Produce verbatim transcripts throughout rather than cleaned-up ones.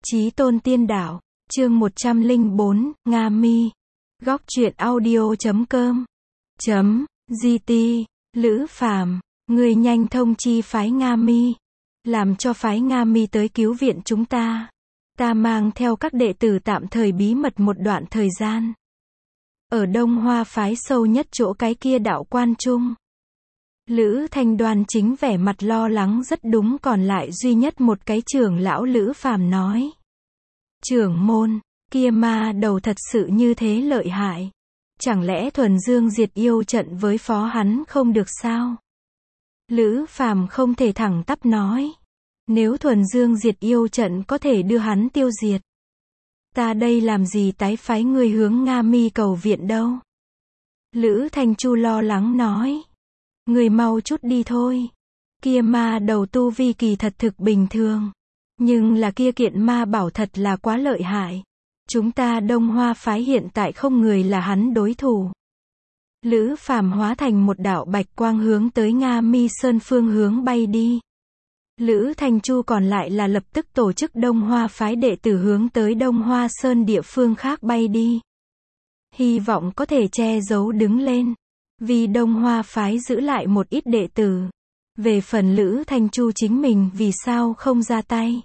Chí tôn tiên đạo, chương một trăm lẻ bốn, Nga Mi. Góc truyện audio chấm com. Chấm, giê tê, Lữ Phàm, người nhanh thông chi phái Nga Mi. Làm cho phái Nga Mi tới cứu viện chúng ta. Ta mang theo các đệ tử tạm thời bí mật một đoạn thời gian. Ở Đông Hoa phái sâu nhất chỗ cái kia đạo quan trung. Lữ Thanh Đoan chính vẻ mặt lo lắng rất đúng, còn lại duy nhất một cái trưởng lão Lữ Phàm nói. Trưởng môn, kia ma đầu thật sự như thế lợi hại. Chẳng lẽ thuần dương diệt yêu trận với phó hắn không được sao? Lữ Phàm không thể thẳng tắp nói. Nếu thuần dương diệt yêu trận có thể đưa hắn tiêu diệt, ta đây làm gì tái phái người hướng Nga Mi cầu viện đâu? Lữ Thanh Chu lo lắng nói. Người mau chút đi thôi. Kia ma đầu tu vi kỳ thật thực bình thường. Nhưng là kia kiện ma bảo thật là quá lợi hại. Chúng ta Đông Hoa phái hiện tại không người là hắn đối thủ. Lữ Phàm hóa thành một đạo bạch quang hướng tới Nga Mi Sơn phương hướng bay đi. Lữ Thanh Chu còn lại là lập tức tổ chức Đông Hoa phái đệ tử hướng tới Đông Hoa Sơn địa phương khác bay đi. Hy vọng có thể che giấu đứng lên. Vì Đông Hoa phái giữ lại một ít đệ tử. Về phần Lữ Thanh Chu chính mình vì sao không ra tay?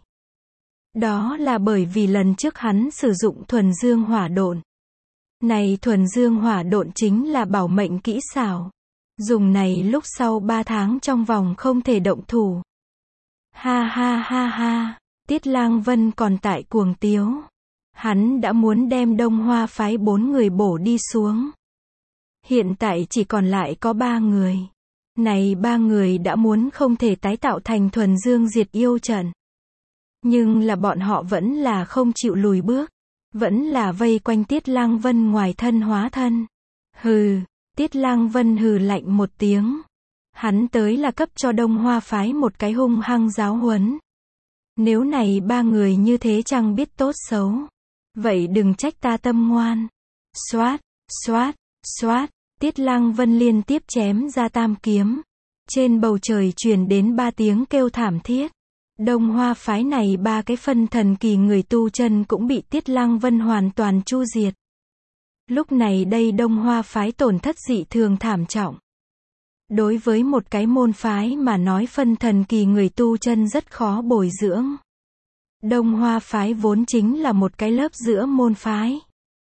Đó là bởi vì lần trước hắn sử dụng thuần dương hỏa độn. Này thuần dương hỏa độn chính là bảo mệnh kỹ xảo. Dùng này lúc sau ba tháng trong vòng không thể động thủ. Ha ha ha ha, Tiết Lang Vân còn tại cuồng tiếu. Hắn đã muốn đem Đông Hoa phái bốn người bổ đi xuống. Hiện tại chỉ còn lại có ba người. Này ba người đã muốn không thể tái tạo thành thuần dương diệt yêu trận. Nhưng là bọn họ vẫn là không chịu lùi bước. Vẫn là vây quanh Tiết Lang Vân ngoài thân hóa thân. Hừ, Tiết Lang Vân hừ lạnh một tiếng. Hắn tới là cấp cho Đông Hoa phái một cái hung hăng giáo huấn. Nếu này ba người như thế chẳng biết tốt xấu. Vậy đừng trách ta tâm ngoan. Xoát, xoát, xoát. Tiết Lang Vân liên tiếp chém ra tam kiếm. Trên bầu trời truyền đến ba tiếng kêu thảm thiết. Đông Hoa phái này ba cái phân thần kỳ người tu chân cũng bị Tiết Lang Vân hoàn toàn chu diệt. Lúc này đây Đông Hoa phái tổn thất dị thường thảm trọng. Đối với một cái môn phái mà nói phân thần kỳ người tu chân rất khó bồi dưỡng. Đông Hoa phái vốn chính là một cái lớp giữa môn phái.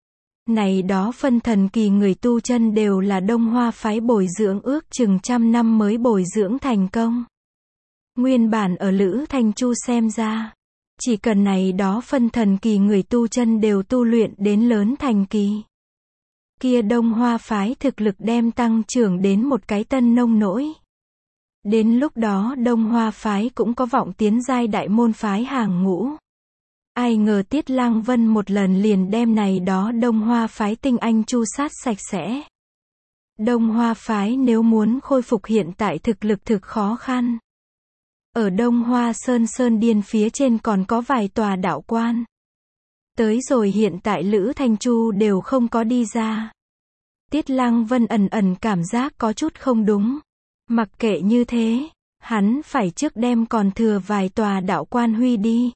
Này đó phân thần kỳ người tu chân đều là Đông Hoa phái bồi dưỡng ước chừng trăm năm mới bồi dưỡng thành công. Nguyên bản ở Lữ Thanh Chu xem ra, chỉ cần này đó phân thần kỳ người tu chân đều tu luyện đến lớn thành kỳ. Kia Đông Hoa phái thực lực đem tăng trưởng đến một cái tân nông nỗi. Đến lúc đó Đông Hoa phái cũng có vọng tiến giai đại môn phái hàng ngũ. Ai ngờ Tiết Lang Vân một lần liền đem này đó Đông Hoa phái tinh anh chu sát sạch sẽ. Đông Hoa phái nếu muốn khôi phục hiện tại thực lực thực khó khăn. Ở Đông Hoa Sơn Sơn Điên phía trên còn có vài tòa đạo quan. Tới rồi hiện tại Lữ Thanh Chu đều không có đi ra. Tiết Lang Vân ẩn ẩn cảm giác có chút không đúng. Mặc kệ như thế, hắn phải trước đem còn thừa vài tòa đạo quan huy đi.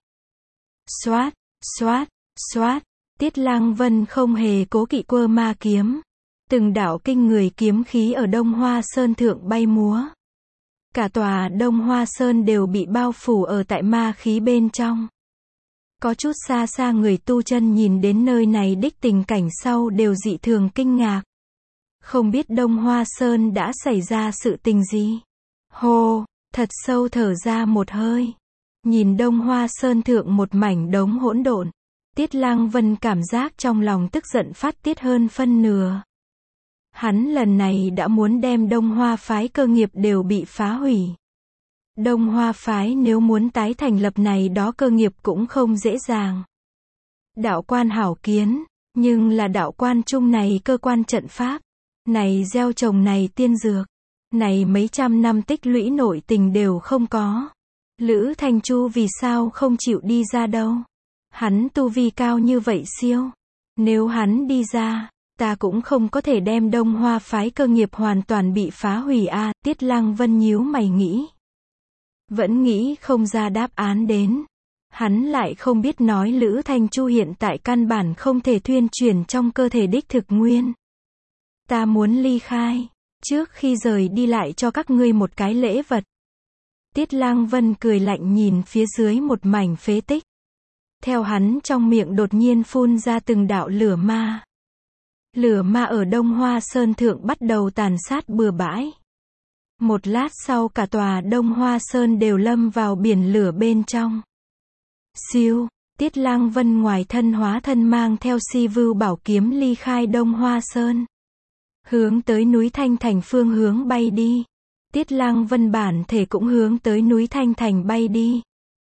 Xoát, xoát, xoát, Tiết Lang Vân không hề cố kỵ quơ ma kiếm. Từng đạo kinh người kiếm khí ở Đông Hoa Sơn thượng bay múa. Cả tòa Đông Hoa Sơn đều bị bao phủ ở tại ma khí bên trong. Có chút xa xa người tu chân nhìn đến nơi này đích tình cảnh sau đều dị thường kinh ngạc. Không biết Đông Hoa Sơn đã xảy ra sự tình gì. Hô, thật sâu thở ra một hơi. Nhìn Đông Hoa Sơn thượng một mảnh đống hỗn độn. Tiết Lang Vân cảm giác trong lòng tức giận phát tiết hơn phân nửa. Hắn lần này đã muốn đem Đông Hoa phái cơ nghiệp đều bị phá hủy. Đông Hoa phái nếu muốn tái thành lập này đó cơ nghiệp cũng không dễ dàng. Đạo quan hảo kiến, nhưng là đạo quan chung này cơ quan trận pháp, này gieo trồng này tiên dược, này mấy trăm năm tích lũy nội tình đều không có. Lữ Thanh Chu vì sao không chịu đi ra đâu? Hắn tu vi cao như vậy siêu. Nếu hắn đi ra, ta cũng không có thể đem Đông Hoa phái cơ nghiệp hoàn toàn bị phá hủy a. À, Tiết Lang Vân nhíu mày nghĩ. Vẫn nghĩ không ra đáp án đến. Hắn lại không biết nói Lữ Thanh Chu hiện tại căn bản không thể thuyên chuyển trong cơ thể đích thực nguyên. Ta muốn ly khai, trước khi rời đi lại cho các ngươi một cái lễ vật. Tiết Lang Vân cười lạnh nhìn phía dưới một mảnh phế tích. Theo hắn trong miệng đột nhiên phun ra từng đạo lửa ma. Lửa ma ở Đông Hoa Sơn thượng bắt đầu tàn sát bừa bãi. Một lát sau cả tòa Đông Hoa Sơn đều lâm vào biển lửa bên trong. Siêu, Tiết Lang Vân ngoài thân hóa thân mang theo Si Vưu bảo kiếm ly khai Đông Hoa Sơn. Hướng tới núi Thanh Thành phương hướng bay đi. Tiết Lang Vân bản thể cũng hướng tới núi Thanh Thành bay đi.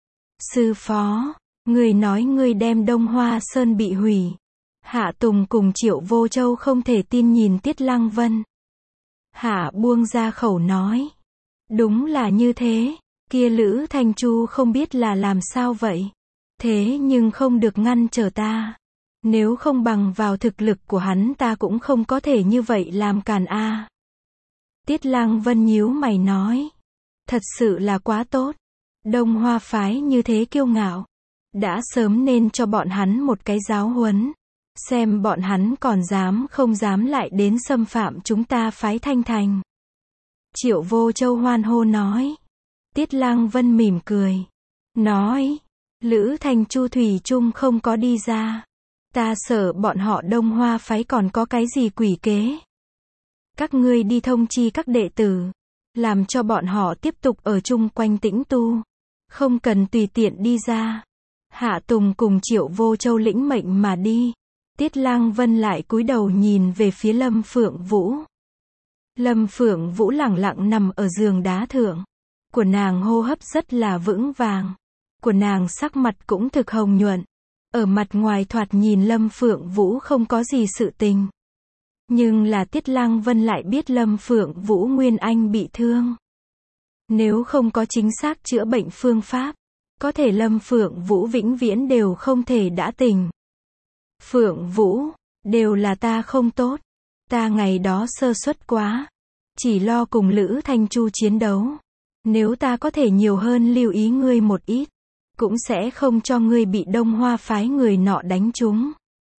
Sư phó, người nói người đem Đông Hoa Sơn bị hủy. Hạ Tùng cùng Triệu Vô Châu không thể tin nhìn Tiết Lang Vân. Hạ buông ra khẩu nói. Đúng là như thế, kia Lữ Thanh Chu không biết là làm sao vậy. Thế nhưng không được ngăn trở ta. Nếu không bằng vào thực lực của hắn ta cũng không có thể như vậy làm càn a. Tiết Lang Vân nhíu mày nói. Thật sự là quá tốt. Đông Hoa phái như thế kiêu ngạo. Đã sớm nên cho bọn hắn một cái giáo huấn. Xem bọn hắn còn dám không dám lại đến xâm phạm chúng ta phái Thanh Thành. Triệu Vô Châu hoan hô nói. Tiết Lang Vân mỉm cười. Nói. Lữ Thanh Chu thủy chung không có đi ra. Ta sợ bọn họ Đông Hoa phái còn có cái gì quỷ kế. Các ngươi đi thông chi các đệ tử. Làm cho bọn họ tiếp tục ở chung quanh tĩnh tu. Không cần tùy tiện đi ra. Hạ Tùng cùng Triệu Vô Châu lĩnh mệnh mà đi. Tiết Lang Vân lại cúi đầu nhìn về phía Lâm Phượng Vũ. Lâm Phượng Vũ lẳng lặng nằm ở giường đá thượng. Của nàng hô hấp rất là vững vàng. Của nàng sắc mặt cũng thực hồng nhuận. Ở mặt ngoài thoạt nhìn Lâm Phượng Vũ không có gì sự tình. Nhưng là Tiết Lang Vân lại biết Lâm Phượng Vũ Nguyên Anh bị thương. Nếu không có chính xác chữa bệnh phương pháp, có thể Lâm Phượng Vũ vĩnh viễn đều không thể đã tỉnh. Phượng Vũ, đều là ta không tốt. Ta ngày đó sơ suất quá. Chỉ lo cùng Lữ Thanh Chu chiến đấu. Nếu ta có thể nhiều hơn lưu ý ngươi một ít, cũng sẽ không cho ngươi bị Đông Hoa phái người nọ đánh trúng.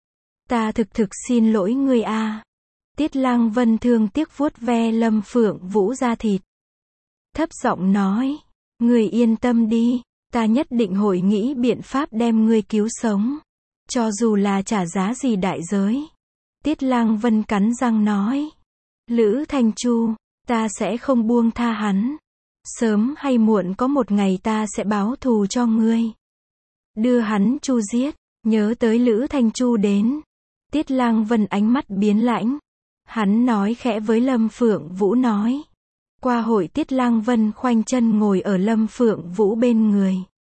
Ta thực thực xin lỗi ngươi a. Tiết Lang Vân thương tiếc vuốt ve Lâm Phượng Vũ da thịt. Thấp giọng nói, ngươi yên tâm đi, ta nhất định hội nghĩ biện pháp đem ngươi cứu sống. Cho dù là trả giá gì đại giới. Tiết Lang Vân cắn răng nói. Lữ Thanh Chu, ta sẽ không buông tha hắn. Sớm hay muộn có một ngày ta sẽ báo thù cho ngươi. Đưa hắn chu giết, nhớ tới Lữ Thanh Chu đến. Tiết Lang Vân ánh mắt biến lãnh. Hắn nói khẽ với Lâm Phượng Vũ nói. Qua hội Tiết Lang Vân khoanh chân ngồi ở Lâm Phượng Vũ bên người.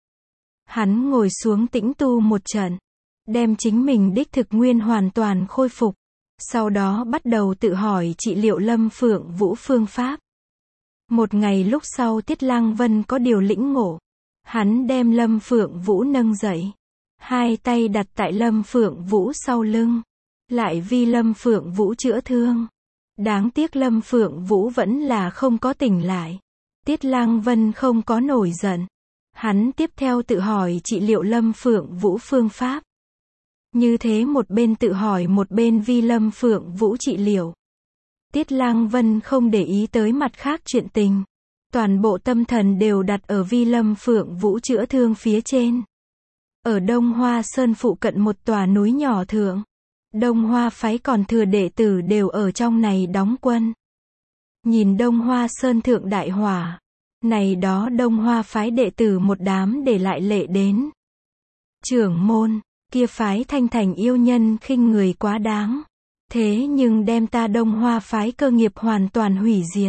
Hắn ngồi xuống tĩnh tu một trận. Đem chính mình đích thực nguyên hoàn toàn khôi phục. Sau đó bắt đầu tự hỏi trị liệu Lâm Phượng Vũ phương pháp. Một ngày lúc sau Tiết Lang Vân có điều lĩnh ngộ. Hắn đem Lâm Phượng Vũ nâng dậy. Hai tay đặt tại Lâm Phượng Vũ sau lưng. Lại vì Lâm Phượng Vũ chữa thương. Đáng tiếc Lâm Phượng Vũ vẫn là không có tỉnh lại. Tiết Lang Vân không có nổi giận. Hắn tiếp theo tự hỏi trị liệu Lâm Phượng Vũ phương pháp. Như thế một bên tự hỏi một bên vi Lâm Phượng Vũ trị liệu. Tiết Lang Vân không để ý tới mặt khác chuyện tình. Toàn bộ tâm thần đều đặt ở vi Lâm Phượng Vũ chữa thương phía trên. Ở Đông Hoa Sơn phụ cận một tòa núi nhỏ thượng. Đông Hoa phái còn thừa đệ tử đều ở trong này đóng quân. Nhìn Đông Hoa Sơn thượng đại hỏa. Này đó Đông Hoa phái đệ tử một đám để lại lệ đến. Trưởng môn, kia phái Thanh Thành yêu nhân khinh người quá đáng. Thế nhưng đem ta Đông Hoa phái cơ nghiệp hoàn toàn hủy diệt.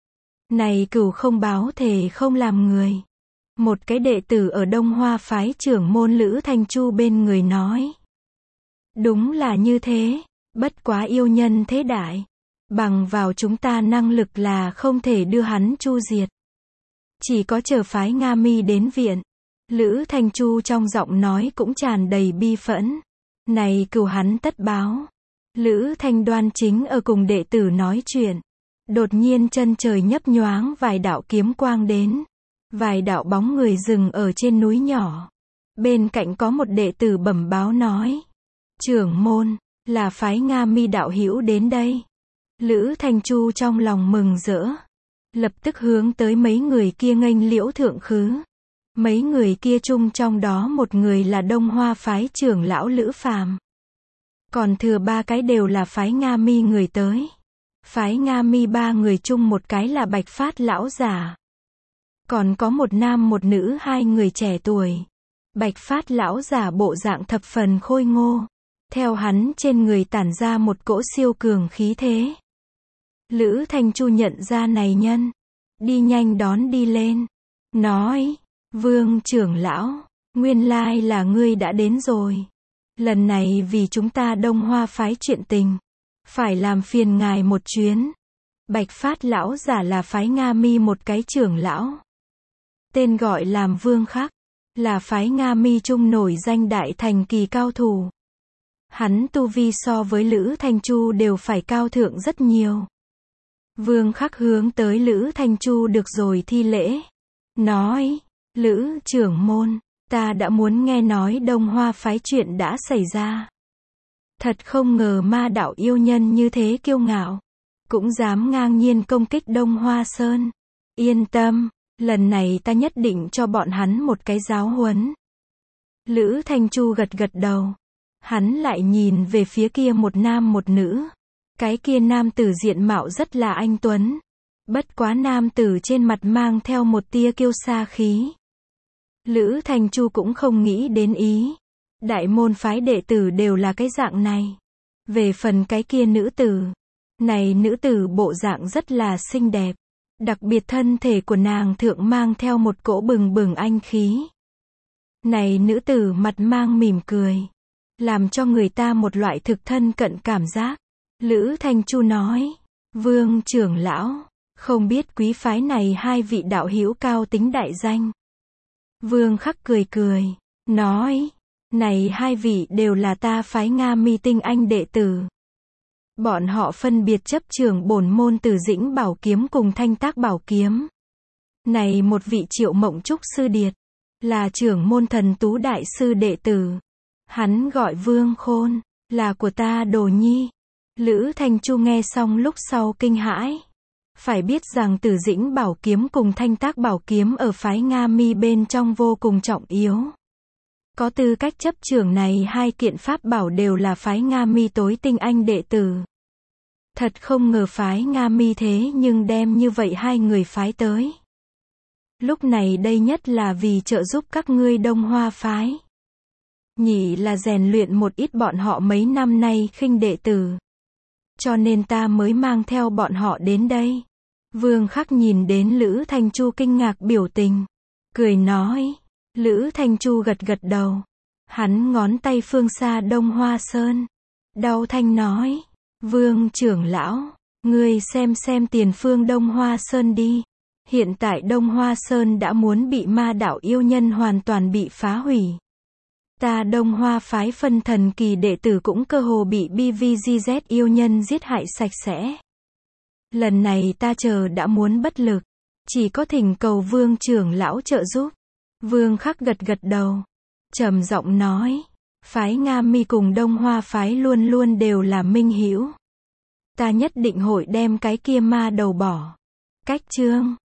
Này cửu không báo thề không làm người. Một cái đệ tử ở Đông Hoa phái trưởng môn Lữ Thanh Chu bên người nói. Đúng là như thế, bất quá yêu nhân thế đại. Bằng vào chúng ta năng lực là không thể đưa hắn chu diệt. Chỉ có chờ phái Nga Mi đến viện. Lữ Thanh Chu trong giọng nói cũng tràn đầy bi phẫn. Này cửu hắn tất báo. Lữ Thanh Đoan chính ở cùng đệ tử nói chuyện. Đột nhiên chân trời nhấp nhoáng vài đạo kiếm quang đến. Vài đạo bóng người dừng ở trên núi nhỏ. Bên cạnh có một đệ tử bẩm báo nói. Trưởng môn, là phái Nga Mi đạo hữu đến đây. Lữ Thanh Chu trong lòng mừng rỡ. Lập tức hướng tới mấy người kia nghênh liễu thượng khứ. Mấy người kia chung trong đó một người là Đông Hoa phái trưởng lão Lữ Phàm. Còn thừa ba cái đều là phái Nga Mi người tới. Phái Nga Mi ba người chung một cái là Bạch Phát lão giả. Còn có một nam một nữ hai người trẻ tuổi. Bạch Phát lão giả bộ dạng thập phần khôi ngô. Theo hắn trên người tản ra một cỗ siêu cường khí thế. Lữ Thanh Chu nhận ra này nhân. Đi nhanh đón đi lên. Nói, Vương trưởng lão, nguyên lai là ngươi đã đến rồi. Lần này vì chúng ta Đông Hoa phái chuyện tình. Phải làm phiền ngài một chuyến. Bạch Phát lão giả là phái Nga Mi một cái trưởng lão. Tên gọi làm Vương Khắc. Là phái Nga Mi trung nổi danh đại thành kỳ cao thủ. Hắn tu vi so với Lữ Thanh Chu đều phải cao thượng rất nhiều. Vương Khắc hướng tới Lữ Thanh Chu được rồi thi lễ. Nói, Lữ trưởng môn, ta đã muốn nghe nói Đông Hoa phái chuyện đã xảy ra. Thật không ngờ ma đạo yêu nhân như thế kiêu ngạo. Cũng dám ngang nhiên công kích Đông Hoa Sơn. Yên tâm, lần này ta nhất định cho bọn hắn một cái giáo huấn. Lữ Thanh Chu gật gật đầu. Hắn lại nhìn về phía kia một nam một nữ. Cái kia nam tử diện mạo rất là anh tuấn. Bất quá nam tử trên mặt mang theo một tia kiêu sa khí. Lữ Thanh Chu cũng không nghĩ đến ý. Đại môn phái đệ tử đều là cái dạng này. Về phần cái kia nữ tử. Này nữ tử bộ dạng rất là xinh đẹp. Đặc biệt thân thể của nàng thượng mang theo một cỗ bừng bừng anh khí. Này nữ tử mặt mang mỉm cười. Làm cho người ta một loại thực thân cận cảm giác. Lữ Thanh Chu nói. Vương trưởng lão. Không biết quý phái này hai vị đạo hữu cao tính đại danh. Vương Khắc cười cười. Nói. Này hai vị đều là ta phái Nga Mi tinh anh đệ tử. Bọn họ phân biệt chấp trưởng bổn môn Từ Dĩnh Bảo Kiếm cùng Thanh Tác Bảo Kiếm. Này một vị Triệu Mộng Trúc sư điệt. Là trưởng môn Thần Tú đại sư đệ tử. Hắn gọi Vương Khôn. Là của ta đồ nhi. Lữ Thanh Chu nghe xong lúc sau kinh hãi. Phải biết rằng Từ Dĩnh Bảo Kiếm cùng Thanh Tác Bảo Kiếm ở phái Nga Mi bên trong vô cùng trọng yếu. Có tư cách chấp trưởng này hai kiện pháp bảo đều là phái Nga Mi tối tinh anh đệ tử. Thật không ngờ phái Nga Mi thế nhưng đem như vậy hai người phái tới. Lúc này đây nhất là vì trợ giúp các ngươi Đông Hoa phái. Nhị là rèn luyện một ít bọn họ mấy năm nay khinh đệ tử. Cho nên ta mới mang theo bọn họ đến đây. Vương Khắc nhìn đến Lữ Thanh Chu kinh ngạc biểu tình. Cười nói. Lữ Thanh Chu gật gật đầu. Hắn ngón tay phương xa Đông Hoa Sơn. Đau thanh nói. Vương trưởng lão. Ngươi xem xem tiền phương Đông Hoa Sơn đi. Hiện tại Đông Hoa Sơn đã muốn bị ma đạo yêu nhân hoàn toàn bị phá hủy. Ta Đông Hoa phái phân thần kỳ đệ tử cũng cơ hồ bị bê vê giê dét yêu nhân giết hại sạch sẽ. Lần này ta chờ đã muốn bất lực. Chỉ có thỉnh cầu Vương trưởng lão trợ giúp. Vương Khắc gật gật đầu. Trầm giọng nói. Phái Nga Mi cùng Đông Hoa phái luôn luôn đều là minh hữu. Ta nhất định hội đem cái kia ma đầu bỏ. Cách chương.